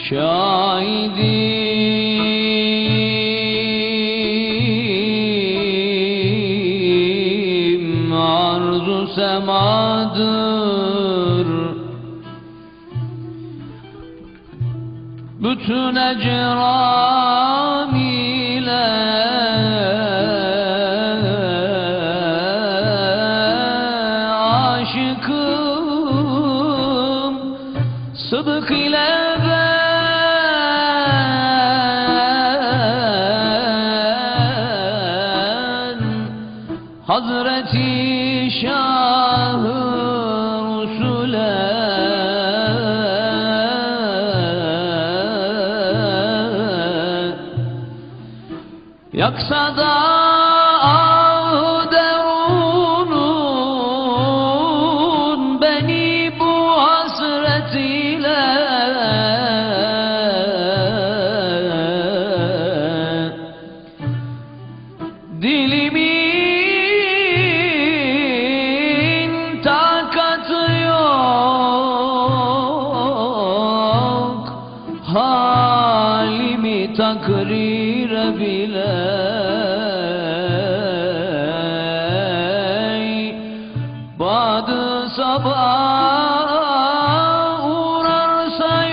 Şahidim arzu semadır, bütün ecram ile aşıkım, sıdık ile ben Hazreti Şah-ı Rusule yaksa da ah derunun beni bu hasret ile, dilimin takatı yok halimi takrire bile. Badı sabah uğrarsa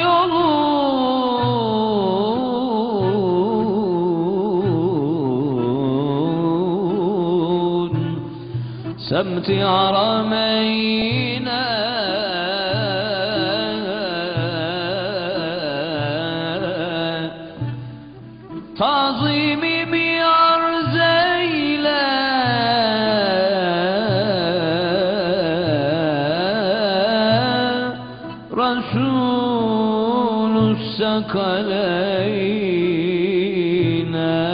yolun semti harameyne, tazimimi arz eyle, Resulü sakaleyne.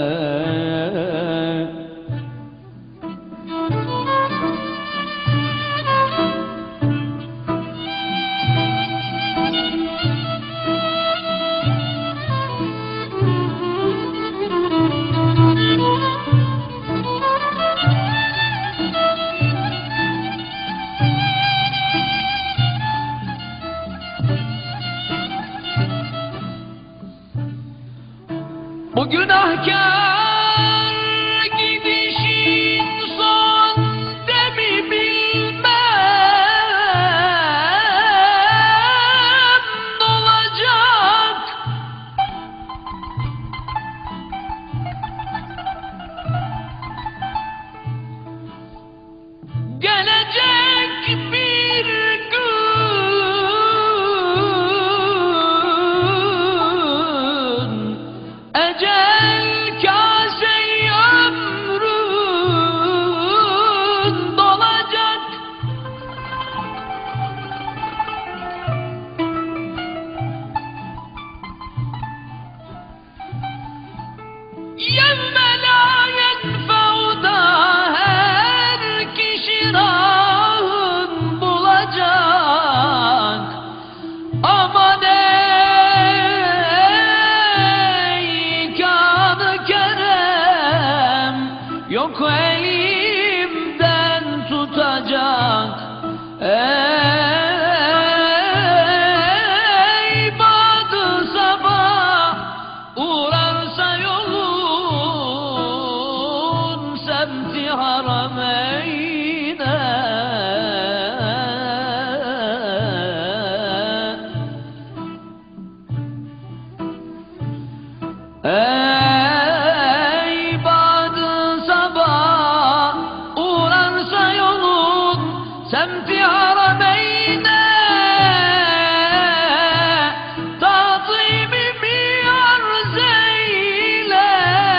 Bu günahkar gidişin son demi bilmem olacak. Gelecek bir gün ecel kâse-i ömrün dolacak. Yevme lâ yenfe'uda her kişi rahın bulacak. Aman yok elimden tutacak. Ey badı sabah uğrarsa yolun semti harameyne, semti harameyne, tazimimi arz eyle,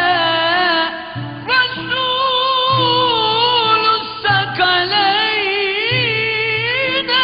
Resulü sakaleyne.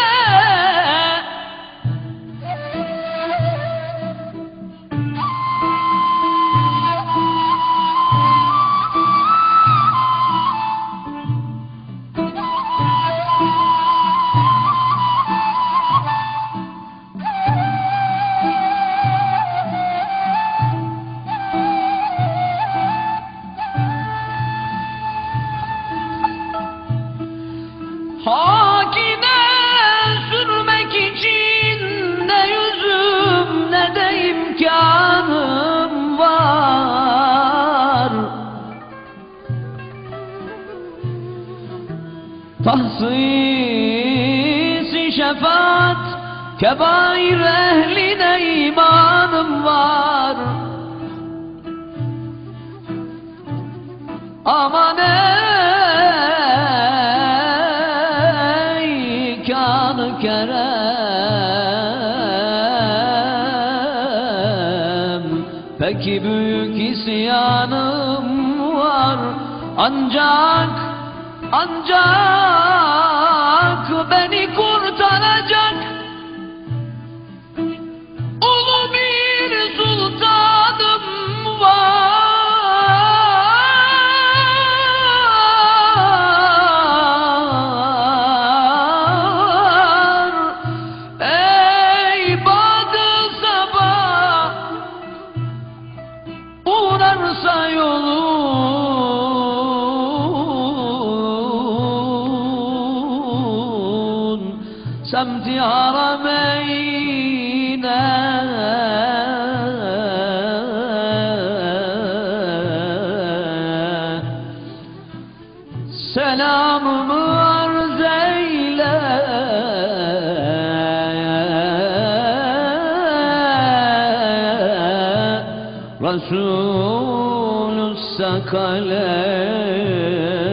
şefaat, kebair ehline imanım var. Aman ey kân-ı kerem, peki büyük isyanım var. Ancak beni kurtaracak ulu bir sultanım var. Ey Bad-ı Sabah, uğrarsa yolun semti harameyne, selamımı arz eyle. Resulü Sakaleyn.